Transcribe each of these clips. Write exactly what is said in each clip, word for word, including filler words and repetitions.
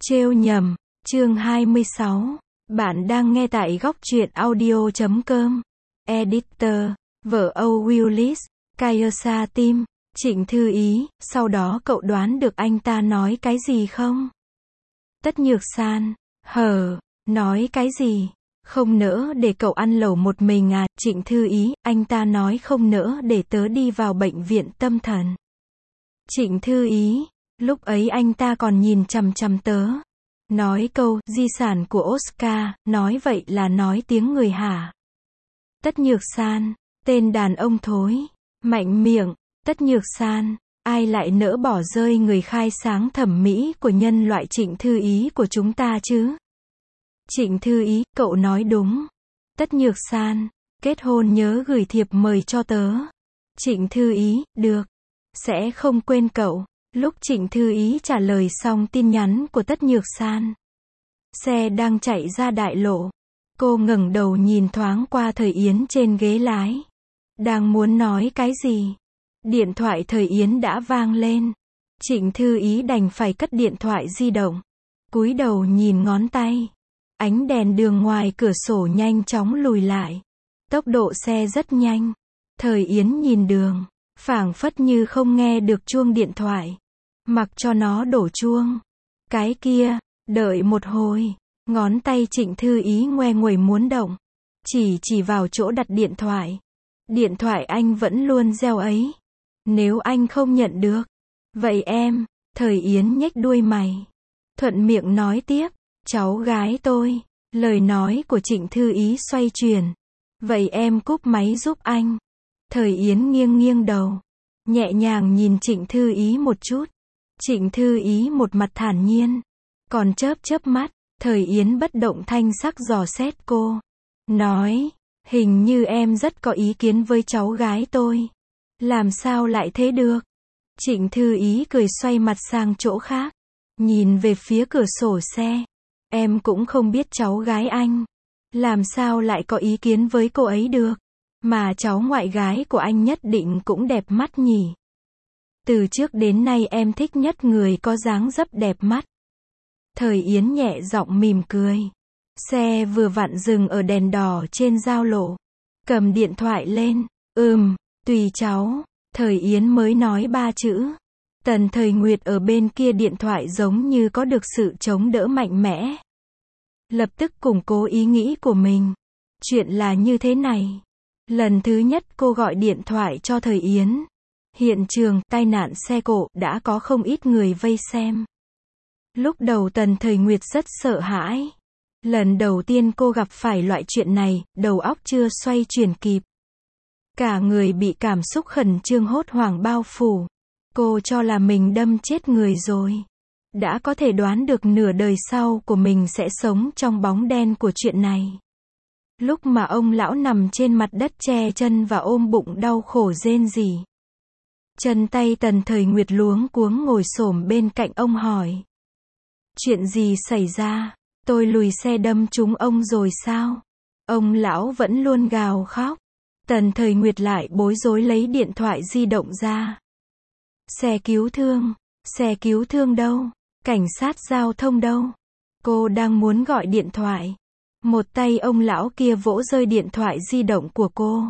Trêu nhầm, chương hai mươi sáu. Bạn đang nghe tại góc truyện audio chấm com. Editor, vợ Âu Willis, Kaiser Tim, Trịnh Thư Ý, sau đó cậu đoán được anh ta nói cái gì không? Tất Nhược San, hờ, nói cái gì? Không nỡ để cậu ăn lẩu một mình à? Trịnh Thư Ý, anh ta nói không nỡ để tớ đi vào bệnh viện tâm thần. Trịnh Thư Ý, lúc ấy anh ta còn nhìn chằm chằm tớ. Nói câu, di sản của Oscar, nói vậy là nói tiếng người hả? Tất Nhược San, tên đàn ông thối, mạnh miệng. Tất Nhược San, ai lại nỡ bỏ rơi người khai sáng thẩm mỹ của nhân loại Trịnh Thư Ý của chúng ta chứ? Trịnh Thư Ý, cậu nói đúng. Tất Nhược San, kết hôn nhớ gửi thiệp mời cho tớ. Trịnh Thư Ý, được. Sẽ không quên cậu. Lúc Trịnh Thư Ý trả lời xong tin nhắn của Tất Nhược San, xe đang chạy ra đại lộ. Cô ngẩng đầu nhìn thoáng qua Thời Yến trên ghế lái. Đang muốn nói cái gì? Điện thoại Thời Yến đã vang lên. Trịnh Thư Ý đành phải cất điện thoại di động. Cúi đầu nhìn ngón tay. Ánh đèn đường ngoài cửa sổ nhanh chóng lùi lại. Tốc độ xe rất nhanh. Thời Yến nhìn đường, phảng phất như không nghe được chuông điện thoại. Mặc cho nó đổ chuông. Cái kia, đợi một hồi, ngón tay Trịnh Thư Ý ngoe nguẩy muốn động. Chỉ chỉ vào chỗ đặt điện thoại. Điện thoại anh vẫn luôn reo ấy. Nếu anh không nhận được, vậy em, Thời Yến nhếch đuôi mày. Thuận miệng nói tiếp, cháu gái tôi. Lời nói của Trịnh Thư Ý xoay chuyển. Vậy em cúp máy giúp anh. Thời Yến nghiêng nghiêng đầu, nhẹ nhàng nhìn Trịnh Thư Ý một chút. Trịnh Thư Ý một mặt thản nhiên, còn chớp chớp mắt. Thời Yến bất động thanh sắc dò xét cô. Nói, hình như em rất có ý kiến với cháu gái tôi. Làm sao lại thế được? Trịnh Thư Ý cười xoay mặt sang chỗ khác. Nhìn về phía cửa sổ xe. Em cũng không biết cháu gái anh. Làm sao lại có ý kiến với cô ấy được? Mà cháu ngoại gái của anh nhất định cũng đẹp mắt nhỉ? Từ trước đến nay em thích nhất người có dáng dấp đẹp mắt. Thời Yến nhẹ giọng mỉm cười. Xe vừa vặn dừng ở đèn đỏ trên giao lộ. Cầm điện thoại lên. Ừm, tùy cháu. Thời Yến mới nói ba chữ. Tần Thời Nguyệt ở bên kia điện thoại giống như có được sự chống đỡ mạnh mẽ. Lập tức củng cố ý nghĩ của mình. Chuyện là như thế này. Lần thứ nhất cô gọi điện thoại cho Thời Yến. Hiện trường tai nạn xe cộ đã có không ít người vây xem. Lúc đầu Tần Thời Nguyệt rất sợ hãi. Lần đầu tiên cô gặp phải loại chuyện này, đầu óc chưa xoay chuyển kịp. Cả người bị cảm xúc khẩn trương hốt hoảng bao phủ. Cô cho là mình đâm chết người rồi. Đã có thể đoán được nửa đời sau của mình sẽ sống trong bóng đen của chuyện này. Lúc mà ông lão nằm trên mặt đất che chân và ôm bụng đau khổ rên rỉ. Chân tay Tần Thời Nguyệt luống cuống ngồi xổm bên cạnh ông hỏi. Chuyện gì xảy ra? Tôi lùi xe đâm trúng ông rồi sao? Ông lão vẫn luôn gào khóc. Tần Thời Nguyệt lại bối rối lấy điện thoại di động ra. Xe cứu thương, xe cứu thương đâu? Cảnh sát giao thông đâu? Cô đang muốn gọi điện thoại. Một tay ông lão kia vỗ rơi điện thoại di động của cô.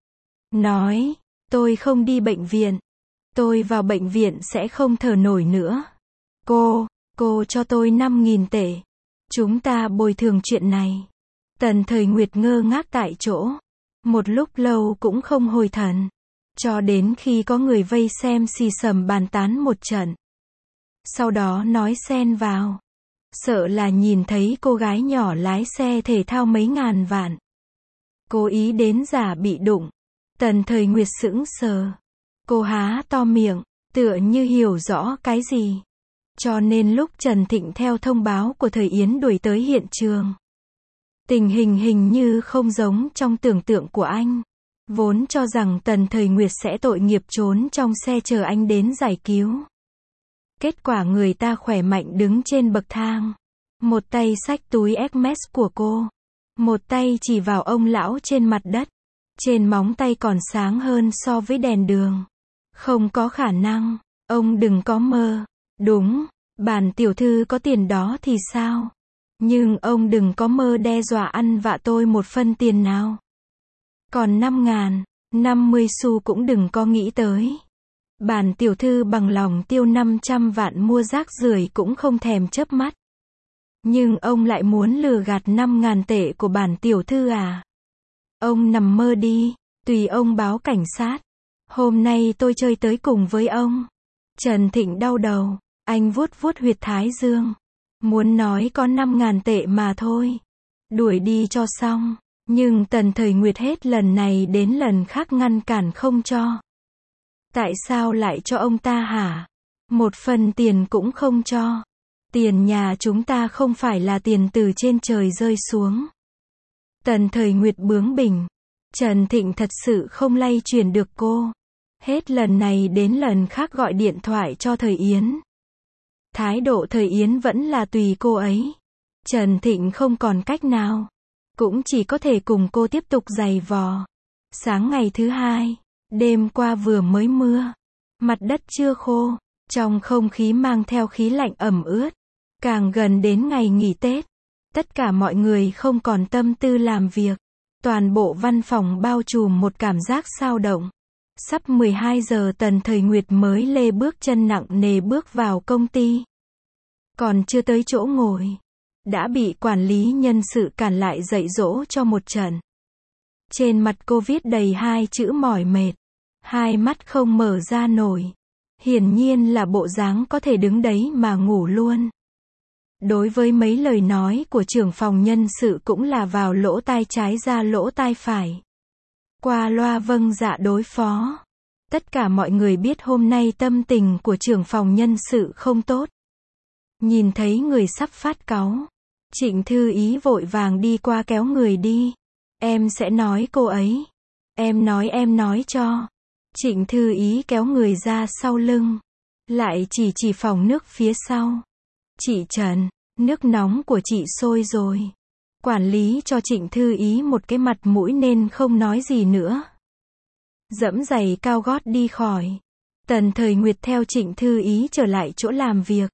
Nói, tôi không đi bệnh viện. Tôi vào bệnh viện sẽ không thở nổi nữa. Cô, cô cho tôi năm nghìn tệ. Chúng ta bồi thường chuyện này. Tần Thời Nguyệt ngơ ngác tại chỗ. Một lúc lâu cũng không hồi thần. Cho đến khi có người vây xem xì xầm bàn tán một trận. Sau đó nói xen vào. Sợ là nhìn thấy cô gái nhỏ lái xe thể thao mấy ngàn vạn. Cố ý đến giả bị đụng. Tần Thời Nguyệt sững sờ. Cô há to miệng, tựa như hiểu rõ cái gì. Cho nên lúc Trần Thịnh theo thông báo của Thời Yến đuổi tới hiện trường. Tình hình hình như không giống trong tưởng tượng của anh. Vốn cho rằng Tần Thời Nguyệt sẽ tội nghiệp trốn trong xe chờ anh đến giải cứu. Kết quả người ta khỏe mạnh đứng trên bậc thang. Một tay xách túi Hermes của cô. Một tay chỉ vào ông lão trên mặt đất. Trên móng tay còn sáng hơn so với đèn đường. Không có khả năng. Ông đừng có mơ. Đúng, Bản tiểu thư có tiền đó thì sao? Nhưng ông đừng có mơ đe dọa ăn vạ tôi một phân tiền nào. Còn năm ngàn, năm mươi xu cũng đừng có nghĩ tới. Bản tiểu thư bằng lòng tiêu năm trăm vạn mua rác rưởi cũng không thèm chớp mắt. Nhưng ông lại muốn lừa gạt năm ngàn tệ của bản tiểu thư à? Ông nằm mơ đi, tùy ông báo cảnh sát. Hôm nay tôi chơi tới cùng với ông. Trần Thịnh đau đầu, anh vuốt vuốt huyệt thái dương. Muốn nói có năm ngàn tệ mà thôi. Đuổi đi cho xong. Nhưng Tần Thời Nguyệt hết lần này đến lần khác ngăn cản không cho. Tại sao lại cho ông ta hả? Một phần tiền cũng không cho. Tiền nhà chúng ta không phải là tiền từ trên trời rơi xuống. Tần Thời Nguyệt bướng bỉnh. Trần Thịnh thật sự không lay chuyển được cô. Hết lần này đến lần khác gọi điện thoại cho Thời Yến. Thái độ Thời Yến vẫn là tùy cô ấy. Trần Thịnh không còn cách nào. Cũng chỉ có thể cùng cô tiếp tục giày vò. Sáng ngày thứ hai, đêm qua vừa mới mưa. Mặt đất chưa khô. Trong không khí mang theo khí lạnh ẩm ướt. Càng gần đến ngày nghỉ Tết. Tất cả mọi người không còn tâm tư làm việc. Toàn bộ văn phòng bao trùm một cảm giác sao động. Sắp mười hai giờ Tần Thời Nguyệt mới lê bước chân nặng nề bước vào công ty. Còn chưa tới chỗ ngồi. Đã bị quản lý nhân sự cản lại dạy dỗ cho một trận. Trên mặt cô viết đầy hai chữ mỏi mệt. Hai mắt không mở ra nổi. Hiển nhiên là bộ dáng có thể đứng đấy mà ngủ luôn. Đối với mấy lời nói của trưởng phòng nhân sự cũng là vào lỗ tai trái ra lỗ tai phải. Qua loa vâng dạ đối phó. Tất cả mọi người biết hôm nay tâm tình của trưởng phòng nhân sự không tốt. Nhìn thấy người sắp phát cáu. Trịnh Thư Ý vội vàng đi qua kéo người đi. Em sẽ nói cô ấy. Em nói em nói cho. Trịnh Thư Ý kéo người ra sau lưng. Lại chỉ chỉ phòng nước phía sau. Chị Trần, nước nóng của chị sôi rồi. Quản lý cho Trịnh Thư Ý một cái mặt mũi nên không nói gì nữa. Dẫm giày cao gót đi khỏi. Tần Thời Nguyệt theo Trịnh Thư Ý trở lại chỗ làm việc.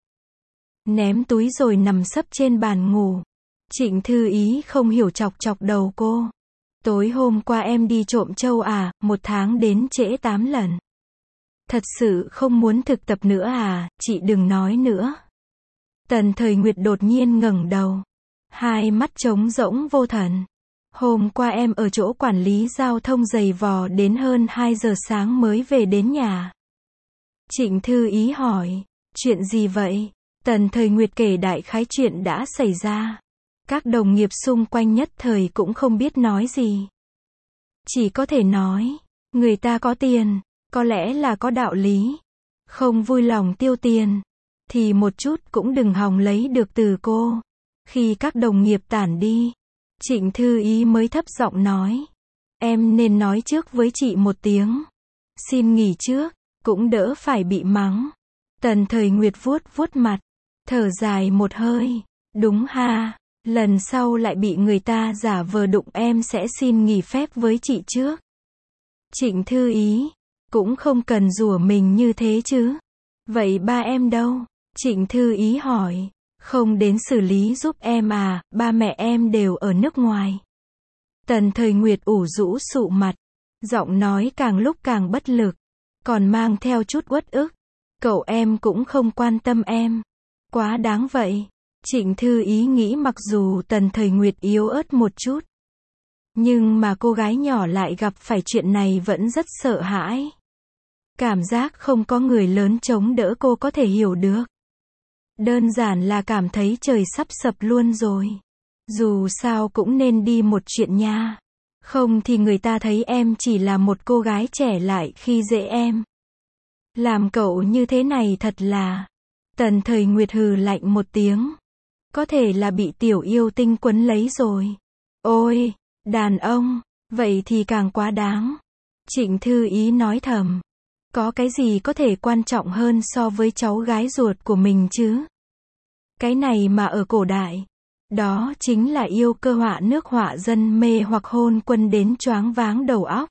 Ném túi rồi nằm sấp trên bàn ngủ. Trịnh Thư Ý không hiểu chọc chọc đầu cô. Tối hôm qua em đi trộm trâu à, một tháng đến trễ tám lần. Thật sự không muốn thực tập nữa à, chị đừng nói nữa. Tần Thời Nguyệt đột nhiên ngẩng đầu. Hai mắt trống rỗng vô thần. Hôm qua em ở chỗ quản lý giao thông giày vò đến hơn hai giờ sáng mới về đến nhà. Trịnh Thư Ý hỏi. Chuyện gì vậy? Tần Thời Nguyệt kể đại khái chuyện đã xảy ra. Các đồng nghiệp xung quanh nhất thời cũng không biết nói gì. Chỉ có thể nói. Người ta có tiền. Có lẽ là có đạo lý. Không vui lòng tiêu tiền. Thì một chút cũng đừng hòng lấy được từ cô. Khi các đồng nghiệp tản đi. Trịnh Thư Ý mới thấp giọng nói. Em nên nói trước với chị một tiếng. Xin nghỉ trước. Cũng đỡ phải bị mắng. Tần Thời Nguyệt vuốt vuốt mặt. Thở dài một hơi. Đúng ha. Lần sau lại bị người ta giả vờ đụng em sẽ xin nghỉ phép với chị trước. Trịnh Thư Ý. Cũng không cần rủa mình như thế chứ. Vậy ba em đâu? Trịnh Thư Ý hỏi. Không đến xử lý giúp em à, ba mẹ em đều ở nước ngoài. Tần Thời Nguyệt ủ rũ sụ mặt. Giọng nói càng lúc càng bất lực. Còn mang theo chút uất ức. Cậu em cũng không quan tâm em. Quá đáng vậy. Trịnh Thư Ý nghĩ mặc dù Tần Thời Nguyệt yếu ớt một chút. Nhưng mà cô gái nhỏ lại gặp phải chuyện này vẫn rất sợ hãi. Cảm giác không có người lớn chống đỡ cô có thể hiểu được. Đơn giản là cảm thấy trời sắp sập luôn rồi. Dù sao cũng nên đi một chuyện nha. Không thì người ta thấy em chỉ là một cô gái trẻ lại khi dễ em. Làm cậu như thế này thật là. Tần Thời Nguyệt hừ lạnh một tiếng. Có thể là bị tiểu yêu tinh quấn lấy rồi. Ôi, đàn ông, vậy thì càng quá đáng. Trịnh Thư Ý nói thầm. Có cái gì có thể quan trọng hơn so với cháu gái ruột của mình chứ? Cái này mà ở cổ đại. Đó chính là yêu cơ họa nước họa dân mê hoặc hôn quân đến choáng váng đầu óc.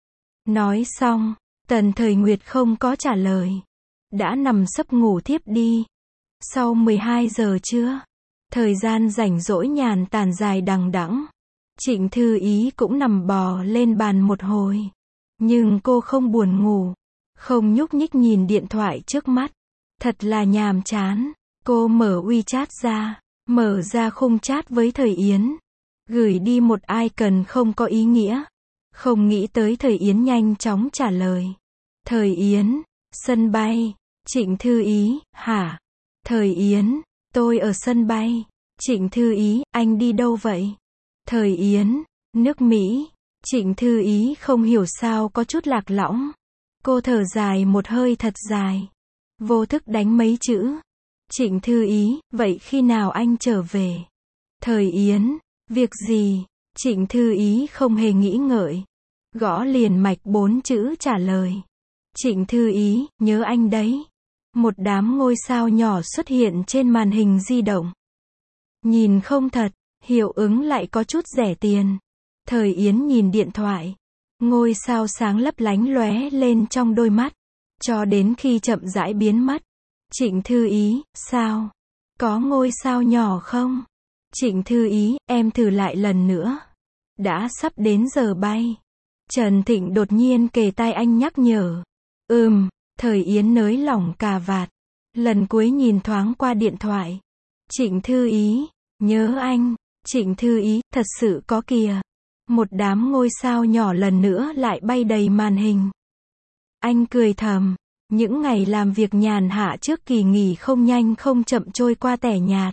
Nói xong, Tần Thời Nguyệt không có trả lời. Đã nằm sấp ngủ thiếp đi. Sau mười hai giờ trưa, thời gian rảnh rỗi nhàn tản dài đằng đẵng, Trịnh Thư Ý cũng nằm bò lên bàn một hồi. Nhưng cô không buồn ngủ, không nhúc nhích nhìn điện thoại trước mắt. Thật là nhàm chán. Cô mở WeChat ra, mở ra khung chat với Thời Yến. Gửi đi một icon không có ý nghĩa. Không nghĩ tới Thời Yến nhanh chóng trả lời. Thời Yến, sân bay. Trịnh Thư Ý, hả? Thời Yến, tôi ở sân bay. Trịnh Thư Ý, anh đi đâu vậy? Thời Yến, nước Mỹ. Trịnh Thư Ý không hiểu sao có chút lạc lõng. Cô thở dài một hơi thật dài. Vô thức đánh mấy chữ. Trịnh Thư Ý, vậy khi nào anh trở về? Thời Yến, việc gì? Trịnh Thư Ý không hề nghĩ ngợi. Gõ liền mạch bốn chữ trả lời. Trịnh Thư Ý, nhớ anh đấy. Một đám ngôi sao nhỏ xuất hiện trên màn hình di động. Nhìn không thật, hiệu ứng lại có chút rẻ tiền. Thời Yến nhìn điện thoại. Ngôi sao sáng lấp lánh lóe lên trong đôi mắt. Cho đến khi chậm rãi biến mất. Trịnh Thư Ý, sao? Có ngôi sao nhỏ không? Trịnh Thư Ý, em thử lại lần nữa. Đã sắp đến giờ bay. Trần Thịnh đột nhiên kề tai anh nhắc nhở. Ừm, Thời Yến nới lỏng cà vạt. Lần cuối nhìn thoáng qua điện thoại. Trịnh Thư Ý, nhớ anh. Trịnh Thư Ý, thật sự có kìa. Một đám ngôi sao nhỏ lần nữa lại bay đầy màn hình. Anh cười thầm. Những ngày làm việc nhàn hạ trước kỳ nghỉ không nhanh không chậm trôi qua tẻ nhạt.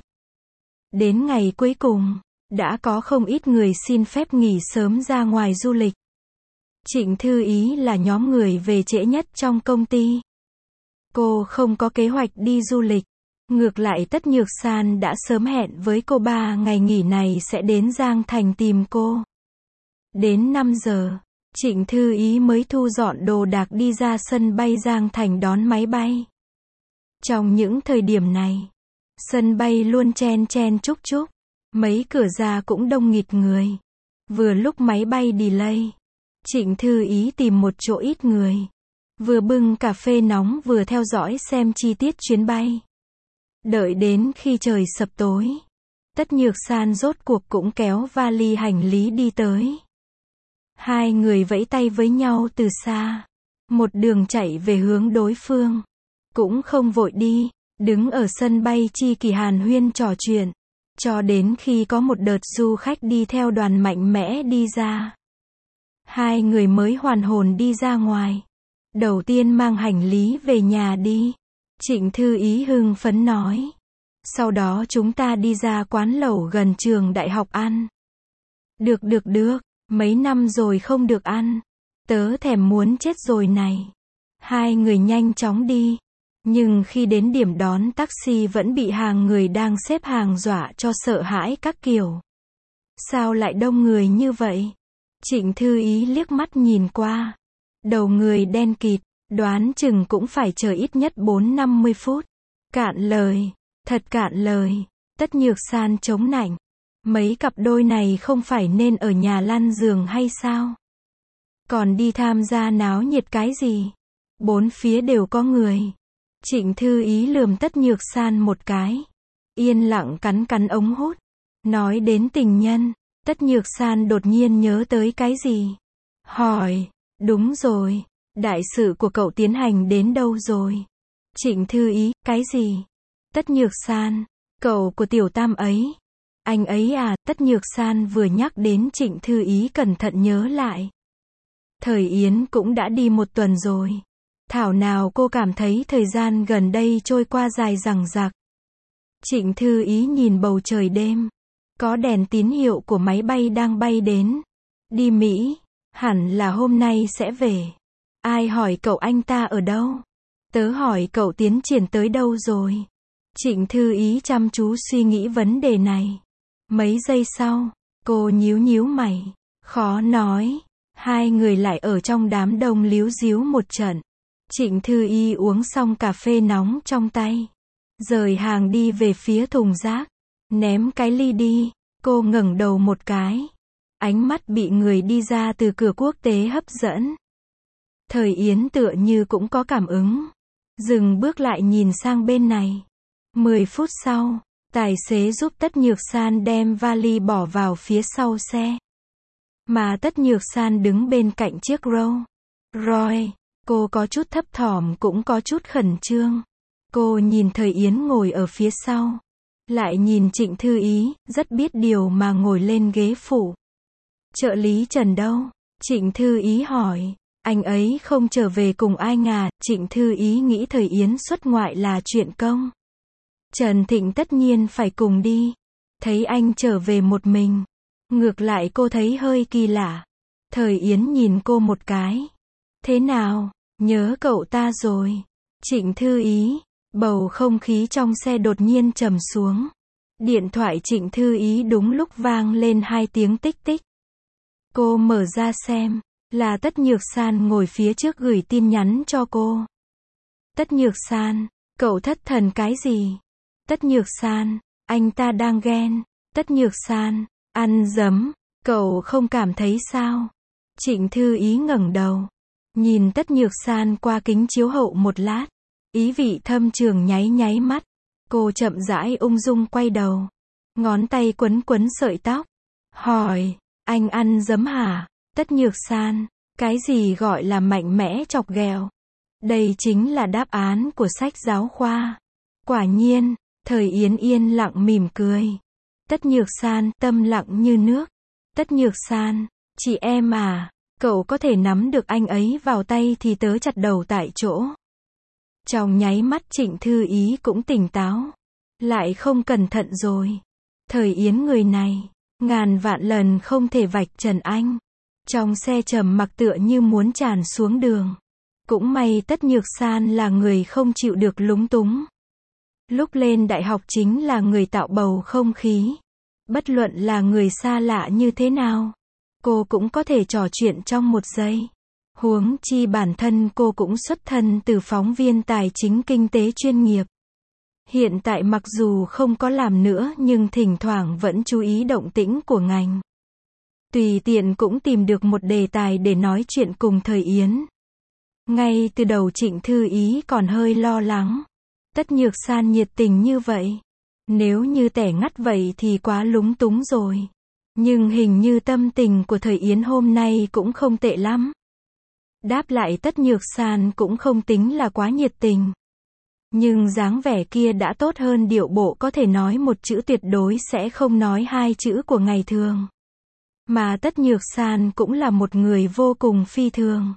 Đến ngày cuối cùng, đã có không ít người xin phép nghỉ sớm ra ngoài du lịch. Trịnh Thư Ý là nhóm người về trễ nhất trong công ty. Cô không có kế hoạch đi du lịch. Ngược lại Tất Nhược San đã sớm hẹn với cô ba ngày nghỉ này sẽ đến Giang Thành tìm cô. Đến năm giờ, Trịnh Thư Ý mới thu dọn đồ đạc đi ra sân bay Giang Thành đón máy bay. Trong những thời điểm này, sân bay luôn chen chen chúc chúc. Mấy cửa ra cũng đông nghịt người. Vừa lúc máy bay delay, Trịnh Thư Ý tìm một chỗ ít người. Vừa bưng cà phê nóng vừa theo dõi xem chi tiết chuyến bay. Đợi đến khi trời sập tối, Tất Nhược San rốt cuộc cũng kéo vali hành lý đi tới. Hai người vẫy tay với nhau từ xa. Một đường chạy về hướng đối phương. Cũng không vội đi. Đứng ở sân bay chi kỳ hàn huyên trò chuyện. Cho đến khi có một đợt du khách đi theo đoàn mạnh mẽ đi ra. Hai người mới hoàn hồn đi ra ngoài. Đầu tiên mang hành lý về nhà đi. Trịnh Thư Ý hưng phấn nói. Sau đó chúng ta đi ra quán lẩu gần trường đại học ăn. Được được được. Mấy năm rồi không được ăn. Tớ thèm muốn chết rồi này. Hai người nhanh chóng đi. Nhưng khi đến điểm đón taxi vẫn bị hàng người đang xếp hàng dọa cho sợ hãi các kiểu. Sao lại đông người như vậy? Trịnh Thư Ý liếc mắt nhìn qua. Đầu người đen kịt, đoán chừng cũng phải chờ ít nhất bốn năm mươi phút. Cạn lời, thật cạn lời. Tất Nhược San chống nạnh. Mấy cặp đôi này không phải nên ở nhà lăn giường hay sao? Còn đi tham gia náo nhiệt cái gì? Bốn phía đều có người. Trịnh Thư Ý lườm Tất Nhược San một cái. Yên lặng cắn cắn ống hút. Nói đến tình nhân, Tất Nhược San đột nhiên nhớ tới cái gì? Hỏi, đúng rồi, đại sự của cậu tiến hành đến đâu rồi? Trịnh Thư Ý, cái gì? Tất Nhược San, cậu của Tiểu Tam ấy. Anh ấy à? Tất Nhược San vừa nhắc đến Trịnh Thư Ý cẩn thận nhớ lại. Thời Yến cũng đã đi một tuần rồi. Thảo nào cô cảm thấy thời gian gần đây trôi qua dài dằng dặc. Trịnh Thư Ý nhìn bầu trời đêm. Có đèn tín hiệu của máy bay đang bay đến. Đi Mỹ, hẳn là hôm nay sẽ về. Ai hỏi cậu anh ta ở đâu? Tớ hỏi cậu tiến triển tới đâu rồi? Trịnh Thư Ý chăm chú suy nghĩ vấn đề này. Mấy giây sau, cô nhíu nhíu mày. Khó nói. Hai người lại ở trong đám đông líu díu một trận. Trịnh Thư Ý uống xong cà phê nóng trong tay. Rời hàng đi về phía thùng rác. Ném cái ly đi. Cô ngẩng đầu một cái. Ánh mắt bị người đi ra từ cửa quốc tế hấp dẫn. Thời Yến tựa như cũng có cảm ứng. Dừng bước lại nhìn sang bên này. mười phút sau, tài xế giúp Tất Nhược San đem vali bỏ vào phía sau xe. Mà Tất Nhược San đứng bên cạnh chiếc Rolls Royce. Cô có chút thấp thỏm cũng có chút khẩn trương. Cô nhìn Thời Yến ngồi ở phía sau. Lại nhìn Trịnh Thư Ý, rất biết điều mà ngồi lên ghế phụ. Trợ lý Trần đâu? Trịnh Thư Ý hỏi. Anh ấy không trở về cùng anh à? Trịnh Thư Ý nghĩ Thời Yến xuất ngoại là chuyện công. Trần Thịnh tất nhiên phải cùng đi. Thấy anh trở về một mình. Ngược lại cô thấy hơi kỳ lạ. Thời Yến nhìn cô một cái. Thế nào? Nhớ cậu ta rồi. Trịnh Thư Ý. Bầu không khí trong xe đột nhiên trầm xuống. Điện thoại Trịnh Thư Ý đúng lúc vang lên hai tiếng tích tích. Cô mở ra xem. Là Tất Nhược San ngồi phía trước gửi tin nhắn cho cô. Tất Nhược San, cậu thất thần cái gì? Tất Nhược San, anh ta đang ghen. Tất Nhược San, ăn dấm, cậu không cảm thấy sao? Trịnh Thư Ý ngẩng đầu. Nhìn Tất Nhược San qua kính chiếu hậu một lát. Ý vị thâm trường nháy nháy mắt. Cô chậm rãi ung dung quay đầu. Ngón tay quấn quấn sợi tóc. Hỏi, anh ăn dấm hả? Tất Nhược San, cái gì gọi là mạnh mẽ chọc ghẹo? Đây chính là đáp án của sách giáo khoa. Quả nhiên, Thời Yến yên lặng mỉm cười. Tất Nhược San, tâm lặng như nước. Tất Nhược San, chị em à, cậu có thể nắm được anh ấy vào tay thì tớ chặt đầu tại chỗ. Trong nháy mắt Trịnh Thư Ý cũng tỉnh táo. Lại không cẩn thận rồi. Thời Yến người này, ngàn vạn lần không thể vạch trần anh. Trong xe trầm mặc tựa như muốn tràn xuống đường. Cũng may Tất Nhược San là người không chịu được lúng túng. Lúc lên đại học chính là người tạo bầu không khí. Bất luận là người xa lạ như thế nào, cô cũng có thể trò chuyện trong một giây. Huống chi bản thân cô cũng xuất thân từ phóng viên tài chính kinh tế chuyên nghiệp. Hiện tại mặc dù không có làm nữa nhưng thỉnh thoảng vẫn chú ý động tĩnh của ngành. Tùy tiện cũng tìm được một đề tài để nói chuyện cùng Thời Yến. Ngay từ đầu Trịnh Thư Ý còn hơi lo lắng. Tất Nhược San nhiệt tình như vậy. Nếu như tẻ ngắt vậy thì quá lúng túng rồi. Nhưng hình như tâm tình của Thời Yến hôm nay cũng không tệ lắm. Đáp lại Tất Nhược San cũng không tính là quá nhiệt tình. Nhưng dáng vẻ kia đã tốt hơn điệu bộ có thể nói một chữ tuyệt đối sẽ không nói hai chữ của ngày thường. Mà Tất Nhược San cũng là một người vô cùng phi thường.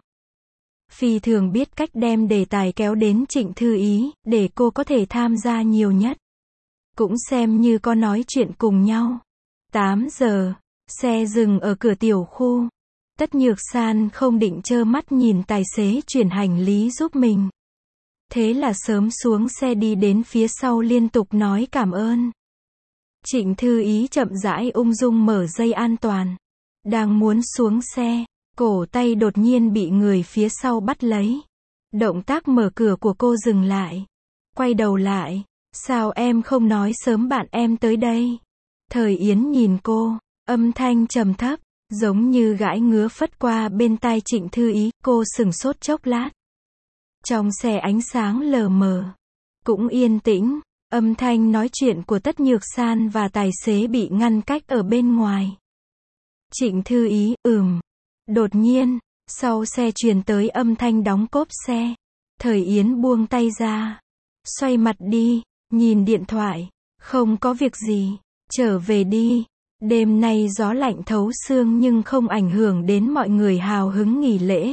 Phi thường biết cách đem đề tài kéo đến Trịnh Thư Ý, để cô có thể tham gia nhiều nhất. Cũng xem như có nói chuyện cùng nhau. tám giờ, xe dừng ở cửa tiểu khu. Tất Nhược San không định trơ mắt nhìn tài xế chuyển hành lý giúp mình. Thế là sớm xuống xe đi đến phía sau liên tục nói cảm ơn. Trịnh Thư Ý chậm rãi ung dung mở dây an toàn. Đang muốn xuống xe, cổ tay đột nhiên bị người phía sau bắt lấy. Động tác mở cửa của cô dừng lại. Quay đầu lại. Sao em không nói sớm bạn em tới đây? Thời Yến nhìn cô, âm thanh trầm thấp, giống như gãi ngứa phất qua bên tai Trịnh Thư Ý. Cô sừng sốt chốc lát. Trong xe ánh sáng lờ mờ, cũng yên tĩnh. Âm thanh nói chuyện của Tất Nhược San và tài xế bị ngăn cách ở bên ngoài. Trịnh Thư Ý, ừm. Đột nhiên, sau xe truyền tới âm thanh đóng cốp xe. Thời Yến buông tay ra. Xoay mặt đi, nhìn điện thoại. Không có việc gì, trở về đi. Đêm nay gió lạnh thấu xương nhưng không ảnh hưởng đến mọi người hào hứng nghỉ lễ.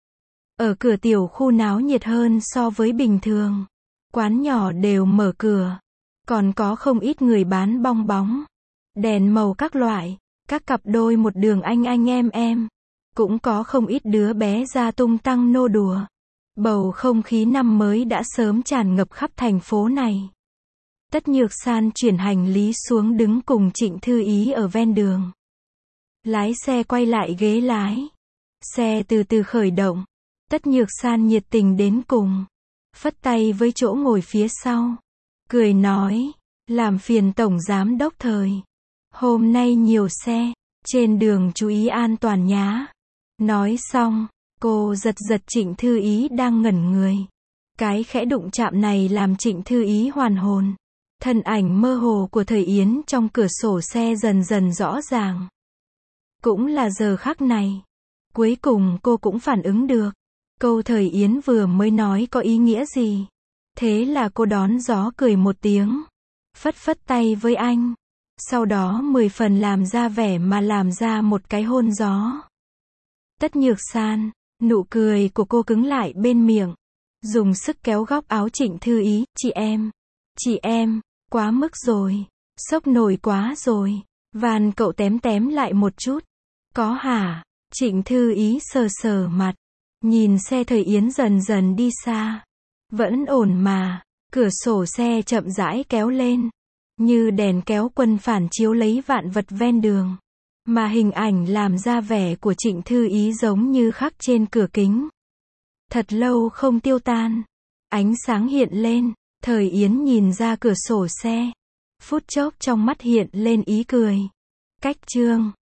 Ở cửa tiểu khu náo nhiệt hơn so với bình thường. Quán nhỏ đều mở cửa. Còn có không ít người bán bong bóng. Đèn màu các loại. Các cặp đôi một đường anh anh em em. Cũng có không ít đứa bé ra tung tăng nô đùa. Bầu không khí năm mới đã sớm tràn ngập khắp thành phố này. Tất Nhược San chuyển hành lý xuống đứng cùng Trịnh Thư Ý ở ven đường. Lái xe quay lại ghế lái. Xe từ từ khởi động. Tất Nhược San nhiệt tình đến cùng. Phất tay với chỗ ngồi phía sau. Cười nói, làm phiền Tổng Giám Đốc Thời. Hôm nay nhiều xe, trên đường chú ý an toàn nhá. Nói xong, cô giật giật Trịnh Thư Ý đang ngẩn người. Cái khẽ đụng chạm này làm Trịnh Thư Ý hoàn hồn. Thân ảnh mơ hồ của Thời Yến trong cửa sổ xe dần dần rõ ràng. Cũng là giờ khắc này. Cuối cùng cô cũng phản ứng được. Câu Thời Yến vừa mới nói có ý nghĩa gì. Thế là cô đón gió cười một tiếng. Phất phất tay với anh. Sau đó mười phần làm ra vẻ mà làm ra một cái hôn gió. Tất Nhược San, nụ cười của cô cứng lại bên miệng. Dùng sức kéo góc áo Trịnh Thư Ý, chị em. Chị em, quá mức rồi. Sốc nổi quá rồi. Van cậu tém tém lại một chút. Có hả? Trịnh Thư Ý sờ sờ mặt. Nhìn xe Thời Yến dần dần đi xa. Vẫn ổn mà. Cửa sổ xe chậm rãi kéo lên. Như đèn kéo quân phản chiếu lấy vạn vật ven đường. Mà hình ảnh làm ra vẻ của Trịnh Thư Ý giống như khắc trên cửa kính. Thật lâu không tiêu tan. Ánh sáng hiện lên. Thời Yến nhìn ra cửa sổ xe. Phút chốc trong mắt hiện lên ý cười. Cách chương